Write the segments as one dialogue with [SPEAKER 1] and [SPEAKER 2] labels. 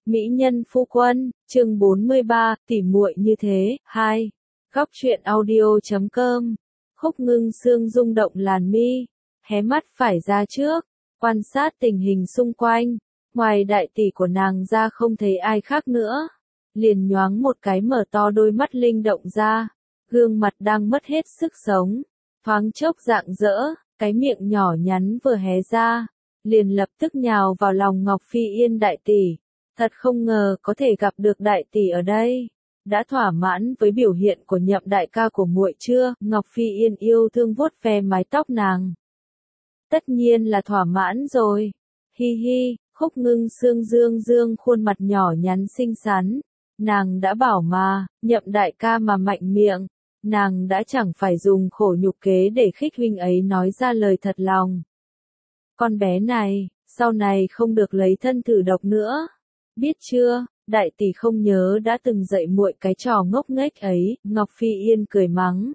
[SPEAKER 1] Mỹ nhân phu quân, chương 43, tỉ muội như thế, 2. Góc truyện audio.com. Khúc Ngưng Sương rung động làn mi, hé mắt phải ra trước, quan sát tình hình xung quanh, ngoài đại tỷ của nàng ra không thấy ai khác nữa. Liền nhoáng một cái mở to đôi mắt linh động ra, gương mặt đang mất hết sức sống, thoáng chốc rạng rỡ, cái miệng nhỏ nhắn vừa hé ra, liền lập tức nhào vào lòng Ngọc Phi Yên đại tỷ. Thật không ngờ có thể gặp được đại tỷ ở đây. Đã thỏa mãn với biểu hiện của Nhậm đại ca của muội chưa? Ngọc Phi Yên yêu thương vuốt ve mái tóc nàng. Tất nhiên là thỏa mãn rồi. Hi hi, Khúc Ngưng Sương dương dương khuôn mặt nhỏ nhắn xinh xắn. Nàng đã bảo mà, Nhậm đại ca mà mạnh miệng. Nàng đã chẳng phải dùng khổ nhục kế để khích huynh ấy nói ra lời thật lòng. Con bé này, sau này không được lấy thân thử độc nữa. Biết chưa, đại tỷ không nhớ đã từng dạy muội cái trò ngốc nghếch ấy. Ngọc Phi Yên cười mắng.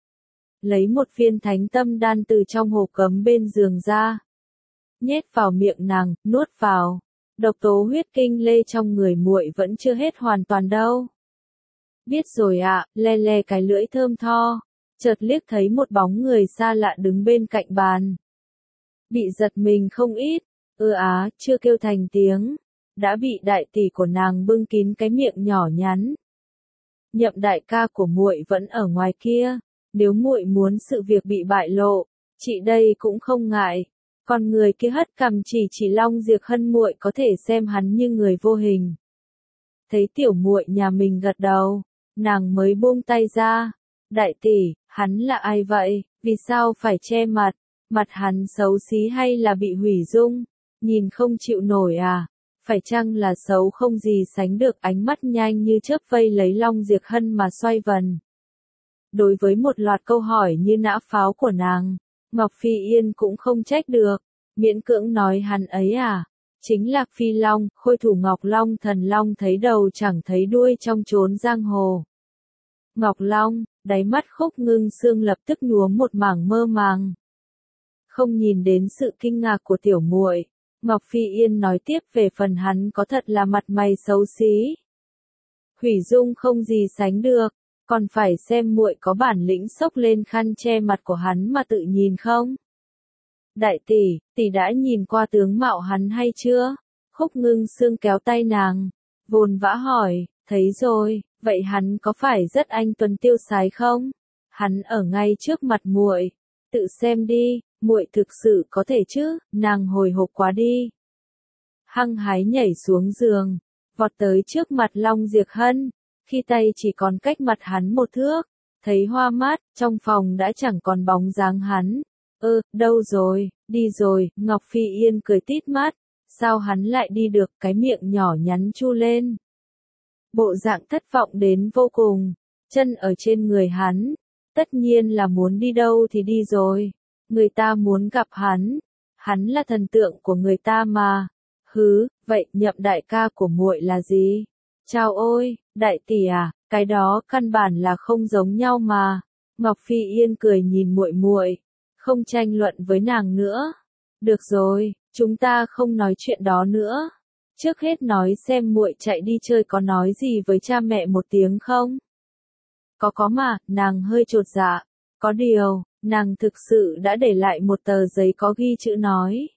[SPEAKER 1] Lấy một viên thánh tâm đan từ trong hồ cấm bên giường ra. Nhét vào miệng nàng, nuốt vào. Độc tố huyết kinh lê trong người muội vẫn chưa hết hoàn toàn đâu. Biết rồi ạ, le le cái lưỡi thơm tho. Chợt liếc thấy một bóng người xa lạ đứng bên cạnh bàn. Bị giật mình không ít. Chưa kêu thành tiếng. Đã bị đại tỷ của nàng bưng kín cái miệng nhỏ nhắn. Nhậm đại ca của muội vẫn ở ngoài kia, nếu muội muốn sự việc bị bại lộ, chị đây cũng không ngại. Còn người kia hất cằm chỉ Long Diệp Hân muội có thể xem hắn như người vô hình. Thấy tiểu muội nhà mình gật đầu, nàng mới buông tay ra. Đại tỷ, hắn là ai vậy? Vì sao phải che mặt? Mặt hắn xấu xí hay là bị hủy dung? Nhìn không chịu nổi à? Phải chăng là xấu không gì sánh được? Ánh mắt nhanh như chớp vây lấy Long Diệp Hân mà xoay vần. Đối với một loạt câu hỏi như nã pháo của nàng, Ngọc Phi Yên cũng không trách được, miễn cưỡng nói hắn ấy chính là Phi Long, khôi thủ Ngọc Long thần Long thấy đầu chẳng thấy đuôi trong chốn giang hồ. Ngọc Long, đáy mắt Khúc Ngưng Sương lập tức nhuốm một mảng mơ màng. Không nhìn đến sự kinh ngạc của tiểu muội, Ngọc Phi Yên nói tiếp về phần hắn có thật là mặt mày xấu xí. Hủy dung không gì sánh được, còn phải xem muội có bản lĩnh xốc lên khăn che mặt của hắn mà tự nhìn không? Đại tỷ, tỷ đã nhìn qua tướng mạo hắn hay chưa? Khúc Ngưng Sương kéo tay nàng, vồn vã hỏi, thấy rồi, vậy hắn có phải rất anh tuấn tiêu sái không? Hắn ở ngay trước mặt muội, tự xem đi. Muội thực sự có thể chứ? Nàng hồi hộp quá đi. Hăng hái nhảy xuống giường, vọt tới trước mặt Long Diệp Hân, khi tay chỉ còn cách mặt hắn một thước, thấy hoa mắt, trong phòng đã chẳng còn bóng dáng hắn. Đâu rồi, đi rồi, Ngọc Phi Yên cười tít mắt, sao hắn lại đi được? Cái miệng nhỏ nhắn chu lên. Bộ dạng thất vọng đến vô cùng, chân ở trên người hắn, tất nhiên là muốn đi đâu thì đi rồi. Người ta muốn gặp hắn là thần tượng của người ta mà. Vậy Nhậm đại ca của muội là gì? Chao ôi, đại tỷ cái đó căn bản là không giống nhau mà. Ngọc Phi Yên cười nhìn muội muội, không tranh luận với nàng nữa. Được rồi, chúng ta không nói chuyện đó nữa. Trước hết nói xem muội chạy đi chơi có nói gì với cha mẹ một tiếng không? Có mà, nàng hơi chột dạ. Có điều, nàng thực sự đã để lại một tờ giấy có ghi chữ nói.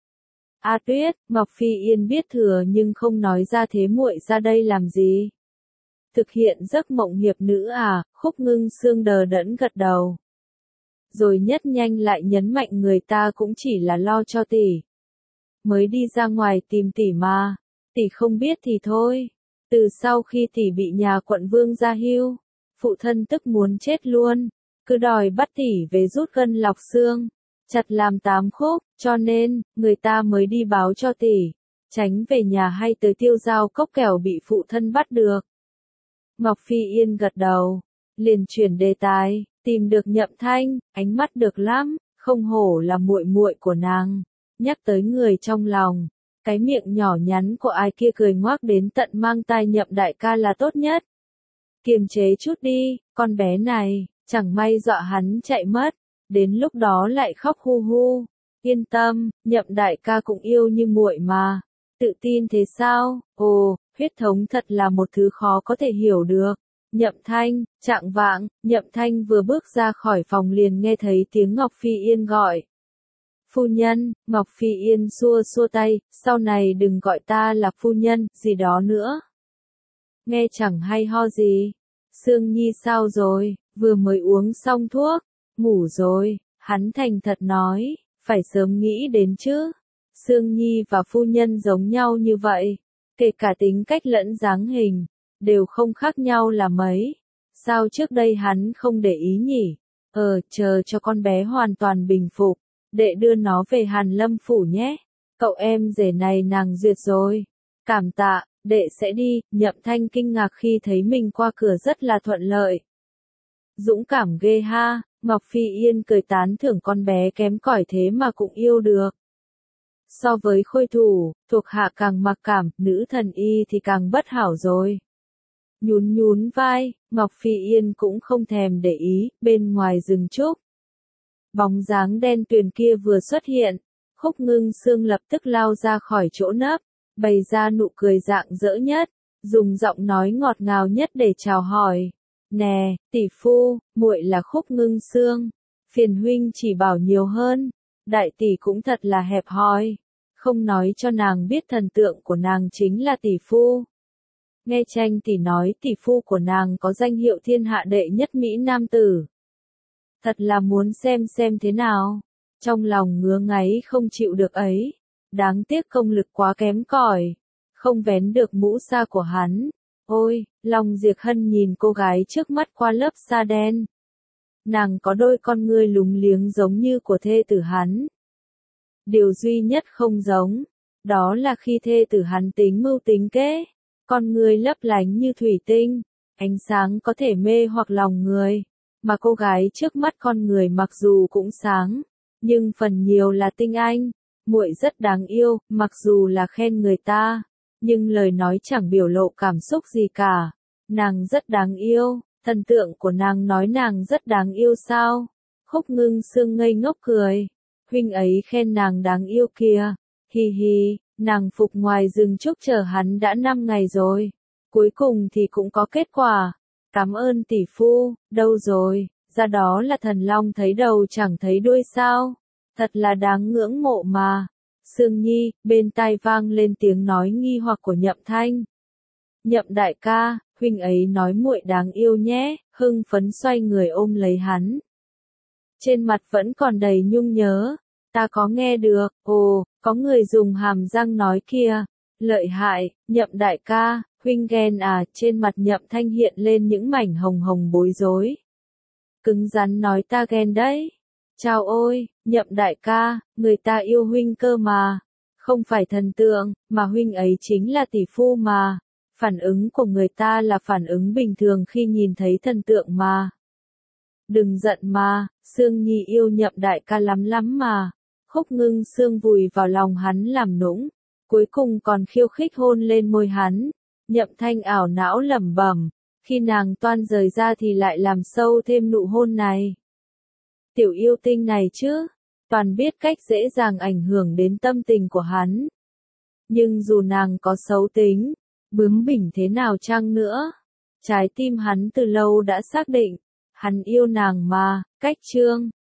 [SPEAKER 1] Tuyết, Ngọc Phi Yên biết thừa nhưng không nói ra. Thế muội ra đây làm gì? Thực hiện giấc mộng hiệp nữ Khúc Ngưng Sương đờ đẫn gật đầu. Rồi nhất nhanh lại nhấn mạnh người ta cũng chỉ là lo cho tỷ. Mới đi ra ngoài tìm tỷ mà. Tỷ không biết thì thôi. Từ sau khi tỷ bị nhà quận vương gia hưu, phụ thân tức muốn chết luôn. Cứ đòi bắt tỷ về rút gân lọc xương, chặt làm 8 khúc, cho nên, người ta mới đi báo cho tỷ, tránh về nhà hay tới Tiêu Giao Cốc kẻo bị phụ thân bắt được. Ngọc Phi Yên gật đầu, liền chuyển đề tài, tìm được Nhậm Thanh, ánh mắt được lắm, không hổ là muội muội của nàng. Nhắc tới người trong lòng, cái miệng nhỏ nhắn của ai kia cười ngoác đến tận mang tai Nhậm đại ca là tốt nhất. Kiềm chế chút đi, con bé này. Chẳng may dọa hắn chạy mất, đến lúc đó lại khóc hu hu. Yên tâm, Nhậm đại ca cũng yêu như muội mà. Tự tin thế sao? Huyết thống thật là một thứ khó có thể hiểu được. Nhậm Thanh, chạng vạng, Nhậm Thanh vừa bước ra khỏi phòng liền nghe thấy tiếng Ngọc Phi Yên gọi. Phu nhân, Ngọc Phi Yên xua xua tay, sau này đừng gọi ta là phu nhân, gì đó nữa. Nghe chẳng hay ho gì. Sương Nhi sao rồi, vừa mới uống xong thuốc, ngủ rồi, hắn thành thật nói, phải sớm nghĩ đến chứ. Sương Nhi và phu nhân giống nhau như vậy, kể cả tính cách lẫn dáng hình, đều không khác nhau là mấy. Sao trước đây hắn không để ý nhỉ? Chờ cho con bé hoàn toàn bình phục, đệ đưa nó về Hàn Lâm phủ nhé. Cậu em rể này nàng duyệt rồi. Cảm tạ, đệ sẽ đi. Nhậm Thanh kinh ngạc khi thấy mình qua cửa rất là thuận lợi. Dũng cảm ghê ha, Ngọc Phi Yên cười tán thưởng con bé kém cỏi thế mà cũng yêu được. So với khôi thủ, thuộc hạ càng mặc cảm, nữ thần y thì càng bất hảo rồi. Nhún nhún vai, Ngọc Phi Yên cũng không thèm để ý, bên ngoài rừng trúc. Bóng dáng đen tuyền kia vừa xuất hiện, Khúc Ngưng Sương lập tức lao ra khỏi chỗ nấp, bày ra nụ cười rạng rỡ nhất, dùng giọng nói ngọt ngào nhất để chào hỏi. Nè, tỷ phu, muội là Khúc Ngưng Sương, phiền huynh chỉ bảo nhiều hơn, đại tỷ cũng thật là hẹp hòi, không nói cho nàng biết thần tượng của nàng chính là tỷ phu. Nghe Tranh tỷ nói tỷ phu của nàng có danh hiệu thiên hạ đệ nhất Mỹ Nam tử. Thật là muốn xem thế nào. Trong lòng ngứa ngáy không chịu được ấy. Đáng tiếc công lực quá kém cỏi, không vén được mũ sa của hắn. Ôi, lòng Diệp Hân nhìn cô gái trước mắt qua lớp sa đen. Nàng có đôi con ngươi lúng liếng giống như của thê tử hắn. Điều duy nhất không giống, đó là khi thê tử hắn tính mưu tính kế. Con người lấp lánh như thủy tinh, ánh sáng có thể mê hoặc lòng người, mà cô gái trước mắt con người mặc dù cũng sáng, nhưng phần nhiều là tinh anh. Muội rất đáng yêu, mặc dù là khen người ta, nhưng lời nói chẳng biểu lộ cảm xúc gì cả. Nàng rất đáng yêu, thần tượng của nàng nói nàng rất đáng yêu sao? Khúc Ngưng Sương ngây ngốc cười, huynh ấy khen nàng đáng yêu kìa, hi hi. Nàng phục ngoài rừng trúc chờ hắn đã 5 ngày rồi. Cuối cùng thì cũng có kết quả. Cảm ơn tỷ phu, đâu rồi, ra đó là thần long thấy đầu chẳng thấy đuôi sao. Thật là đáng ngưỡng mộ mà. Sương Nhi, bên tai vang lên tiếng nói nghi hoặc của Nhậm Thanh. Nhậm đại ca, huynh ấy nói muội đáng yêu nhé, hưng phấn xoay người ôm lấy hắn. Trên mặt vẫn còn đầy nhung nhớ. Ta có nghe được, có người dùng hàm răng nói kia. Lợi hại, Nhậm đại ca, huynh ghen à, trên mặt Nhậm Thanh hiện lên những mảnh hồng hồng bối rối. Cứng rắn nói ta ghen đấy. Chao ôi, Nhậm đại ca, người ta yêu huynh cơ mà. Không phải thần tượng, mà huynh ấy chính là tỷ phu mà. Phản ứng của người ta là phản ứng bình thường khi nhìn thấy thần tượng mà. Đừng giận mà, Sương Nhi yêu Nhậm đại ca lắm lắm mà. Khúc Ngưng Sương vùi vào lòng hắn làm nũng, cuối cùng còn khiêu khích hôn lên môi hắn. Nhậm Thanh ảo não lẩm bẩm, khi nàng toan rời ra thì lại làm sâu thêm nụ hôn này. Tiểu yêu tinh này chứ, toàn biết cách dễ dàng ảnh hưởng đến tâm tình của hắn. Nhưng dù nàng có xấu tính, bướng bỉnh thế nào chăng nữa, trái tim hắn từ lâu đã xác định, hắn yêu nàng mà. Cách chương